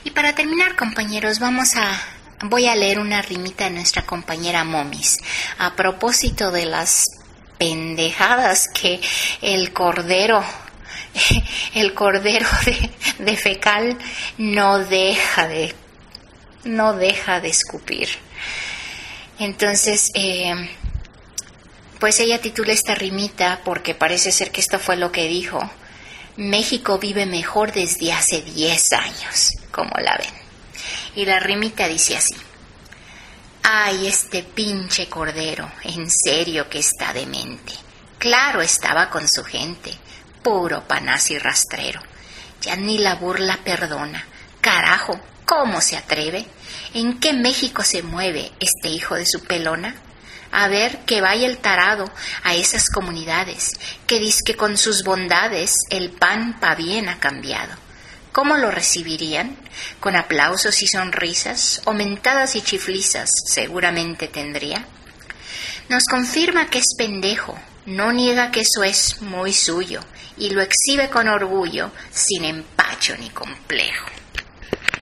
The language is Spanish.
Y para terminar, compañeros, voy a leer una rimita de nuestra compañera Momis a propósito de las pendejadas que el cordero de fecal no deja de escupir. Entonces, pues ella titula esta rimita porque parece ser que esto fue lo que dijo: México vive mejor desde hace 10 años, como la ven. Y la rimita dice así: ay, este pinche cordero, en serio que está demente. Claro, estaba con su gente, puro panaz y rastrero. Ya ni la burla perdona. Carajo, ¿cómo se atreve? ¿En qué México se mueve este hijo de su pelona? A ver, que vaya el tarado a esas comunidades, que dizque con sus bondades el pan pa' bien ha cambiado. ¿Cómo lo recibirían? ¿Con aplausos y sonrisas? ¿O mentadas y chiflizas seguramente tendría? Nos confirma que es pendejo, no niega que eso es muy suyo, y lo exhibe con orgullo, sin empacho ni complejo.